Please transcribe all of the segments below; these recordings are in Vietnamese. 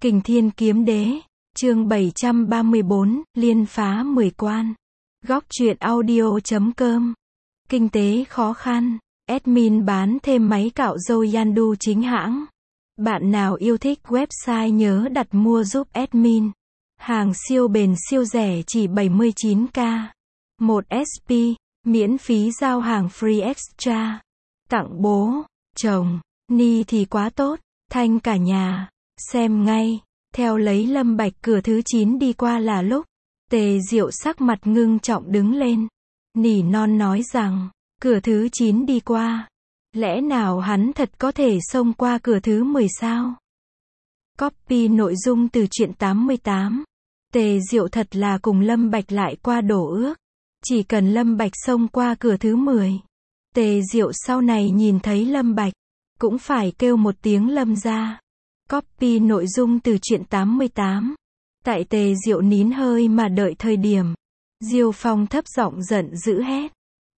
Kình Thiên Kiếm Đế, chương 734, liên phá 10 quan. Góc truyện audio.com. Kinh tế khó khăn, admin bán thêm máy cạo râu Yandu chính hãng. Bạn nào yêu thích website nhớ đặt mua giúp admin. Hàng siêu bền siêu rẻ chỉ 79k. 1 SP, miễn phí giao hàng free extra. Tặng bố, chồng, ni thì quá tốt, thanh cả nhà. Xem ngay, theo lấy Lâm Bạch cửa thứ 9 đi qua là lúc, Tề Diệu sắc mặt ngưng trọng đứng lên. Nỉ non nói rằng, cửa thứ 9 đi qua. Lẽ nào hắn thật có thể xông qua cửa thứ 10 sao? Copy nội dung từ truyện 88. Tề Diệu thật là cùng Lâm Bạch lại qua đổ ước. Chỉ cần Lâm Bạch xông qua cửa thứ 10. Tề Diệu sau này nhìn thấy Lâm Bạch, cũng phải kêu một tiếng Lâm ra. Copy nội dung từ truyện 88. Tại Tề Diệu nín hơi mà đợi thời điểm, Diêu Phong thấp giọng giận dữ hét.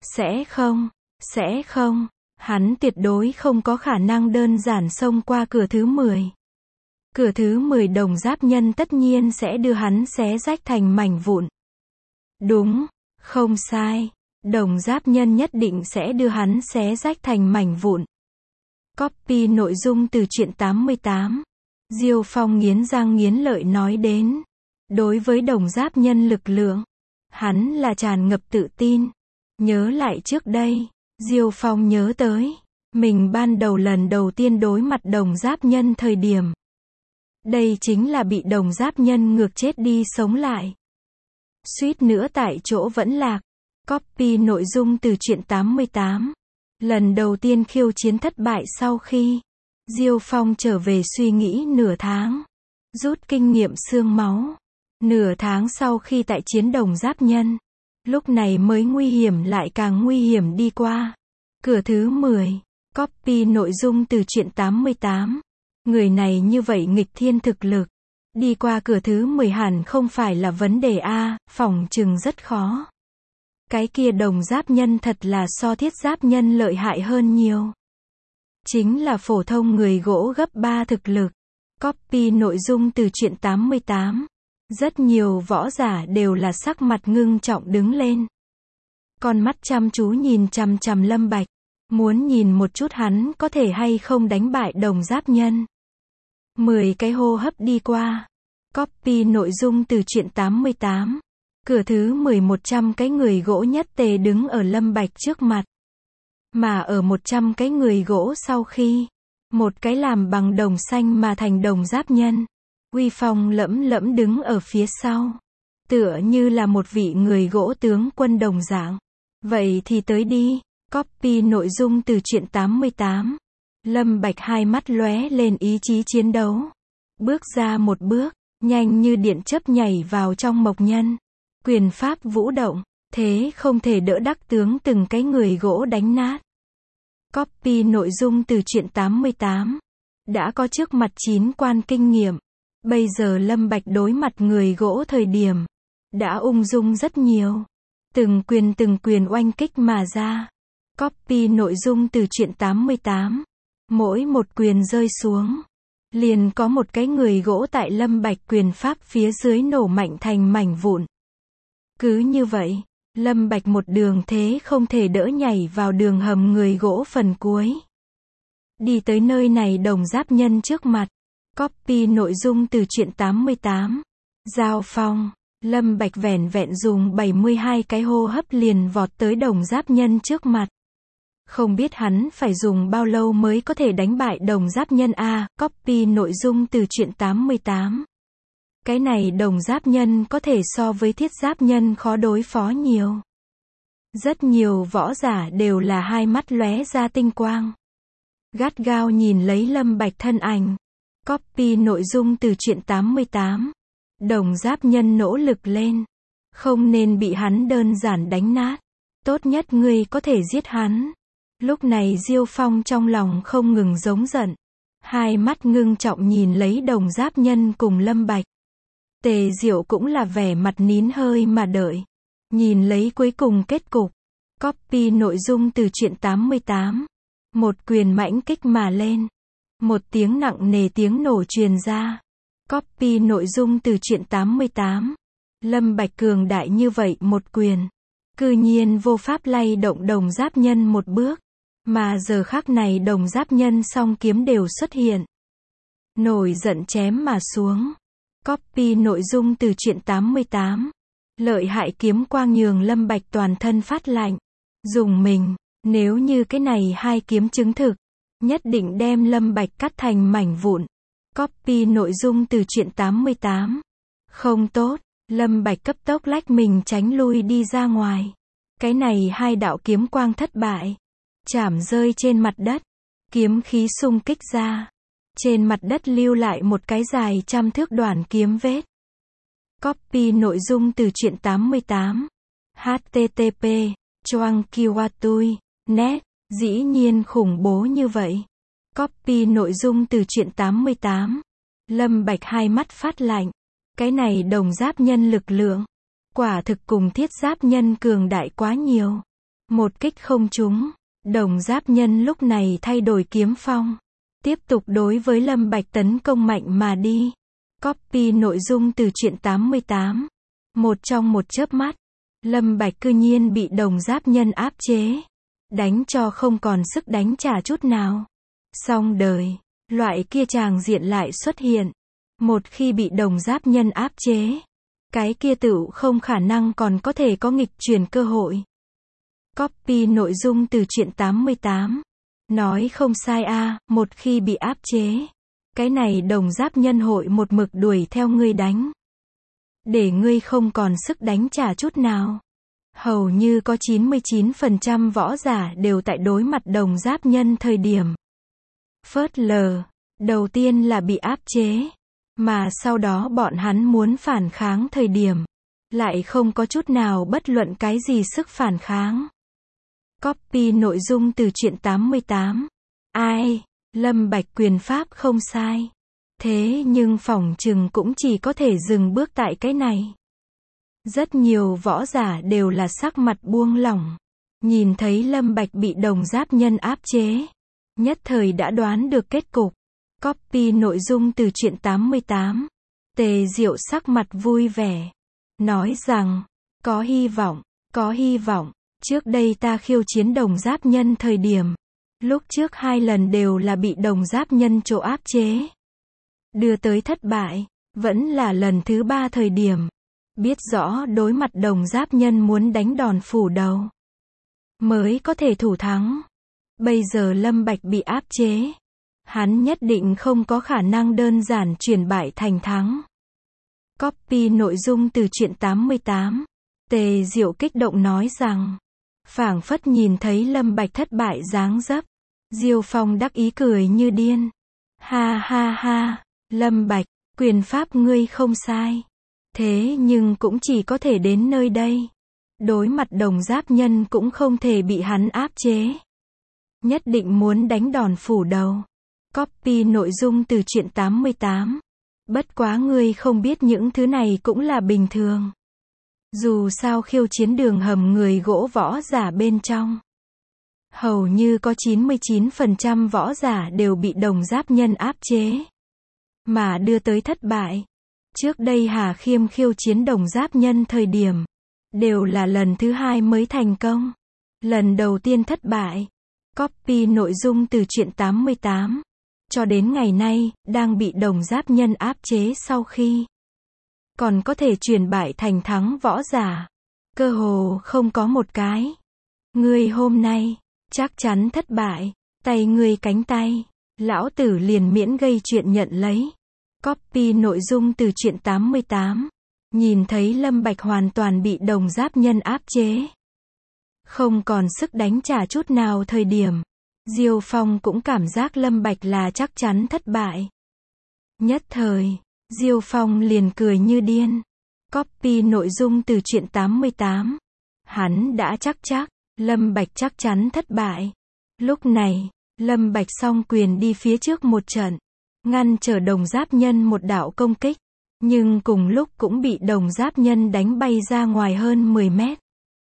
Sẽ không, hắn tuyệt đối không có khả năng đơn giản xông qua cửa thứ 10. Cửa thứ 10 đồng giáp nhân tất nhiên sẽ đưa hắn xé rách thành mảnh vụn. Đúng, không sai, đồng giáp nhân nhất định sẽ đưa hắn xé rách thành mảnh vụn. Copy nội dung từ truyện 88. Diêu Phong nghiến răng nghiến lợi nói đến. Đối với đồng giáp nhân lực lượng, hắn là tràn ngập tự tin. Nhớ lại trước đây, Diêu Phong nhớ tới, mình ban đầu lần đầu tiên đối mặt đồng giáp nhân thời điểm. Đây chính là bị đồng giáp nhân ngược chết đi sống lại. Suýt nữa tại chỗ vẫn lạc. Copy nội dung từ truyện 88. Lần đầu tiên khiêu chiến thất bại sau khi Diêu Phong trở về suy nghĩ nửa tháng, rút kinh nghiệm xương máu. Nửa tháng sau khi tại chiến đồng giáp nhân, lúc này mới nguy hiểm lại càng nguy hiểm đi qua. Cửa thứ 10. Copy nội dung từ truyện 88. Người này như vậy nghịch thiên thực lực, đi qua cửa thứ 10 hẳn không phải là vấn đề a, phỏng chừng rất khó. Cái kia đồng giáp nhân thật là so thiết giáp nhân lợi hại hơn nhiều. Chính là phổ thông người gỗ gấp 3 thực lực. Copy nội dung từ truyện 88. Rất nhiều võ giả đều là sắc mặt ngưng trọng đứng lên. Con mắt chăm chú nhìn chằm chằm Lâm Bạch. Muốn nhìn một chút hắn có thể hay không đánh bại đồng giáp nhân. 10 cái hô hấp đi qua. Copy nội dung từ truyện 88. Cửa thứ 10 100 cái người gỗ nhất tề đứng ở Lâm Bạch trước mặt. Mà ở 100 cái người gỗ sau khi, một cái làm bằng đồng xanh mà thành đồng giáp nhân, uy phong lẫm lẫm đứng ở phía sau. Tựa như là một vị người gỗ tướng quân đồng dạng. Vậy thì tới đi. Copy nội dung từ truyện 88. Lâm Bạch hai mắt lóe lên ý chí chiến đấu. Bước ra một bước, nhanh như điện chớp nhảy vào trong mộc nhân. Quyền pháp vũ động, thế không thể đỡ đắc tướng từng cái người gỗ đánh nát. Copy nội dung từ truyện 88. Đã có trước mặt 9 quan kinh nghiệm. Bây giờ Lâm Bạch đối mặt người gỗ thời điểm, đã ung dung rất nhiều. Từng quyền oanh kích mà ra. Copy nội dung từ truyện 88. Mỗi một quyền rơi xuống, liền có một cái người gỗ tại Lâm Bạch quyền pháp phía dưới nổ mạnh thành mảnh vụn. Cứ như vậy, Lâm Bạch một đường thế không thể đỡ nhảy vào đường hầm người gỗ phần cuối. Đi tới nơi này đồng giáp nhân trước mặt. Copy nội dung từ truyện 88. Giao phong, Lâm Bạch vẻn vẹn dùng 72 cái hô hấp liền vọt tới đồng giáp nhân trước mặt. Không biết hắn phải dùng bao lâu mới có thể đánh bại đồng giáp nhân a. Copy nội dung từ truyện 88. Cái này đồng giáp nhân có thể so với thiết giáp nhân khó đối phó nhiều. Rất nhiều võ giả đều là hai mắt lóe ra tinh quang. Gắt gao nhìn lấy Lâm Bạch thân ảnh. Copy nội dung từ truyện 88. Đồng giáp nhân nỗ lực lên. Không nên bị hắn đơn giản đánh nát. Tốt nhất ngươi có thể giết hắn. Lúc này Diêu Phong trong lòng không ngừng giống giận. Hai mắt ngưng trọng nhìn lấy đồng giáp nhân cùng Lâm Bạch. Tề Diệu cũng là vẻ mặt nín hơi mà đợi. Nhìn lấy cuối cùng kết cục. Copy nội dung từ truyện 88. Một quyền mãnh kích mà lên. Một tiếng nặng nề tiếng nổ truyền ra. Copy nội dung từ truyện 88. Lâm Bạch cường đại như vậy một quyền, cư nhiên vô pháp lay động Đồng Giáp Nhân một bước, mà giờ khắc này Đồng Giáp Nhân song kiếm đều xuất hiện. Nổi giận chém mà xuống. Copy nội dung từ truyện 88. Lợi hại kiếm quang nhường Lâm Bạch toàn thân phát lạnh. Dùng mình, nếu như cái này hai kiếm chứng thực, nhất định đem Lâm Bạch cắt thành mảnh vụn. Copy nội dung từ truyện 88. Không tốt, Lâm Bạch cấp tốc lách mình tránh lui đi ra ngoài. Cái này hai đạo kiếm quang thất bại. Chảm rơi trên mặt đất. Kiếm khí xung kích ra. Trên mặt đất lưu lại một cái dài trăm thước đoạn kiếm vết. Copy nội dung từ truyện 88. http choang kiwatui net. Dĩ nhiên khủng bố như vậy. Copy nội dung từ truyện 88. Lâm Bạch hai mắt phát lạnh. Cái này Đồng Giáp Nhân lực lượng, quả thực cùng Thiết Giáp Nhân cường đại quá nhiều. Một kích không trúng, Đồng Giáp Nhân lúc này thay đổi kiếm phong, tiếp tục đối với Lâm Bạch tấn công mạnh mà đi. Copy nội dung từ truyện 88. Một trong một chớp mắt, Lâm Bạch cư nhiên bị Đồng Giáp Nhân áp chế, đánh cho không còn sức đánh trả chút nào. Xong đời, loại kia tràng diện lại xuất hiện. Một khi bị Đồng Giáp Nhân áp chế, cái kia tựu không khả năng còn có thể có nghịch chuyển cơ hội. Copy nội dung từ truyện 88. Nói không sai a, một khi bị áp chế, cái này Đồng Giáp Nhân hội một mực đuổi theo ngươi đánh, để ngươi không còn sức đánh trả chút nào. Hầu như có 99% võ giả đều tại đối mặt Đồng Giáp Nhân thời điểm phớt lờ, đầu tiên là bị áp chế, mà sau đó bọn hắn muốn phản kháng thời điểm, lại không có chút nào bất luận cái gì sức phản kháng. Copy nội dung từ truyện 88. Ai, Lâm Bạch quyền pháp không sai. Thế nhưng phỏng chừng cũng chỉ có thể dừng bước tại cái này. Rất nhiều võ giả đều là sắc mặt buông lỏng. Nhìn thấy Lâm Bạch bị Đồng Giáp Nhân áp chế, nhất thời đã đoán được kết cục. Copy nội dung từ truyện 88. Tề Diệu sắc mặt vui vẻ, nói rằng, có hy vọng, có hy vọng. Trước đây ta khiêu chiến Đồng Giáp Nhân thời điểm, lúc trước 2 lần đều là bị Đồng Giáp Nhân chỗ áp chế, đưa tới thất bại. Vẫn là lần thứ 3 thời điểm, biết rõ đối mặt Đồng Giáp Nhân muốn đánh đòn phủ đầu, mới có thể thủ thắng. Bây giờ Lâm Bạch bị áp chế, hắn nhất định không có khả năng đơn giản chuyển bại thành thắng. Copy nội dung từ truyện 88. Tề Diệu kích động nói rằng, phảng phất nhìn thấy Lâm Bạch thất bại dáng dấp. Diêu Phong đắc ý cười như điên. Ha ha ha, Lâm Bạch, quyền pháp ngươi không sai. Thế nhưng cũng chỉ có thể đến nơi đây. Đối mặt Đồng Giáp Nhân cũng không thể bị hắn áp chế. Nhất định muốn đánh đòn phủ đầu. Copy nội dung từ truyện 88. Bất quá ngươi không biết những thứ này cũng là bình thường. Dù sao khiêu chiến đường hầm người gỗ võ giả bên trong, hầu như có 99% võ giả đều bị Đồng Giáp Nhân áp chế, mà đưa tới thất bại. Trước đây Hà Khiêm khiêu chiến Đồng Giáp Nhân thời điểm, đều là lần thứ 2 mới thành công. Lần đầu tiên thất bại. Copy nội dung từ truyện 88. Cho đến ngày nay, đang bị Đồng Giáp Nhân áp chế sau khi còn có thể chuyển bại thành thắng võ giả, cơ hồ không có một cái. Ngươi hôm nay, chắc chắn thất bại, tay ngươi cánh tay, lão tử liền miễn gây chuyện nhận lấy. Copy nội dung từ truyện 88. Nhìn thấy Lâm Bạch hoàn toàn bị Đồng Giáp Nhân áp chế, không còn sức đánh trả chút nào thời điểm, Diêu Phong cũng cảm giác Lâm Bạch là chắc chắn thất bại. Nhất thời, Diêu Phong liền cười như điên. Copy nội dung từ truyện 88. Hắn đã chắc Lâm Bạch chắc chắn thất bại. Lúc này, Lâm Bạch song quyền đi phía trước một trận, ngăn trở Đồng Giáp Nhân một đạo công kích, nhưng cùng lúc cũng bị Đồng Giáp Nhân đánh bay ra ngoài hơn 10 mét.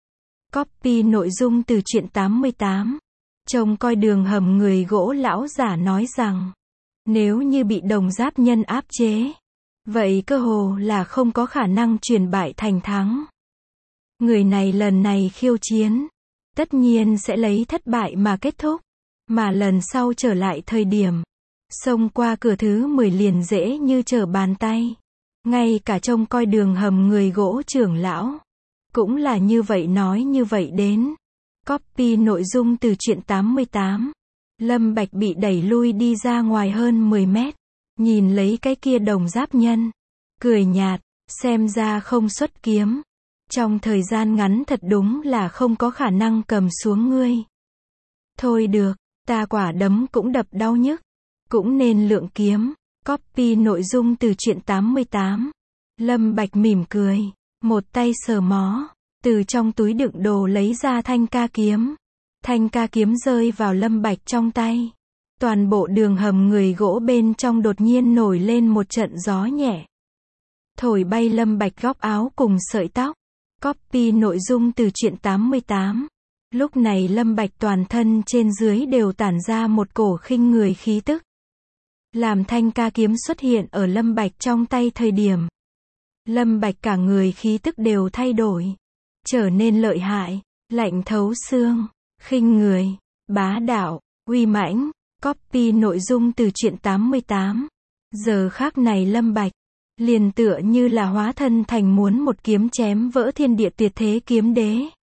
Copy nội dung từ truyện 88. Trông coi đường hầm người gỗ lão giả nói rằng, nếu như bị Đồng Giáp Nhân áp chế, Vậy cơ hồ là không có khả năng chuyển bại thành thắng. Người này lần này khiêu chiến, tất nhiên sẽ lấy thất bại mà kết thúc. Mà lần sau trở lại thời điểm, xông qua cửa thứ 10 liền dễ như trở bàn tay. Ngay cả trông coi đường hầm người gỗ trưởng lão, cũng là như vậy nói như vậy đến. Copy nội dung từ truyện 88. Lâm Bạch bị đẩy lui đi ra ngoài hơn 10 mét. Nhìn lấy cái kia đồng giáp nhân, cười nhạt, xem ra không xuất kiếm. Trong thời gian ngắn thật đúng là không có khả năng cầm xuống ngươi. Thôi được, ta quả đấm cũng đập đau nhức, cũng nên lượng kiếm. Copy nội dung từ truyện 88. Lâm Bạch mỉm cười, một tay sờ mó, từ trong túi đựng đồ lấy ra thanh ca kiếm. Thanh ca kiếm rơi vào Lâm Bạch trong tay. Toàn bộ đường hầm người gỗ bên trong đột nhiên nổi lên một trận gió nhẹ. Thổi bay Lâm Bạch góc áo cùng sợi tóc. Copy nội dung từ truyện 88. Lúc này Lâm Bạch toàn thân trên dưới đều tản ra một cổ khinh người khí tức. Làm thanh ca kiếm xuất hiện ở Lâm Bạch trong tay thời điểm, Lâm Bạch cả người khí tức đều thay đổi, trở nên lợi hại, lạnh thấu xương, khinh người, bá đạo, uy mãnh. Copy nội dung từ truyện 88. Giờ khắc này Lâm Bạch liền tựa như là hóa thân thành muốn một kiếm chém vỡ thiên địa tuyệt thế kiếm đế.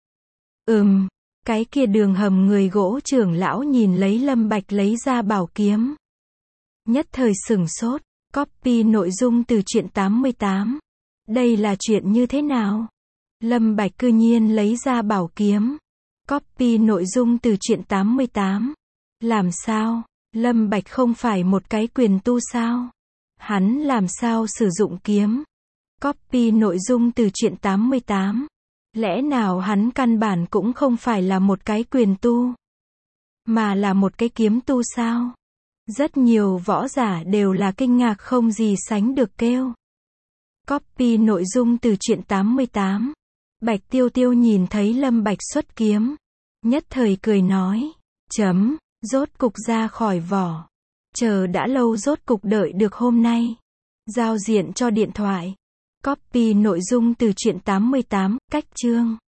Cái kia đường hầm người gỗ trưởng lão nhìn lấy Lâm Bạch lấy ra bảo kiếm, nhất thời sửng sốt. Copy nội dung từ truyện 88. Đây là chuyện như thế nào? Lâm Bạch cư nhiên lấy ra bảo kiếm. Copy nội dung từ truyện 88. Làm sao? Lâm Bạch không phải một cái quyền tu sao? Hắn làm sao sử dụng kiếm? Copy nội dung từ truyện 88. Lẽ nào hắn căn bản cũng không phải là một cái quyền tu, mà là một cái kiếm tu sao? Rất nhiều võ giả đều là kinh ngạc không gì sánh được kêu. Copy nội dung từ truyện 88. Bạch Tiêu Tiêu nhìn thấy Lâm Bạch xuất kiếm, nhất thời cười nói, rốt cục ra khỏi vỏ. Chờ đã lâu rốt cục đợi được hôm nay. Giao diện cho điện thoại. Copy nội dung từ truyện 88, cách chương.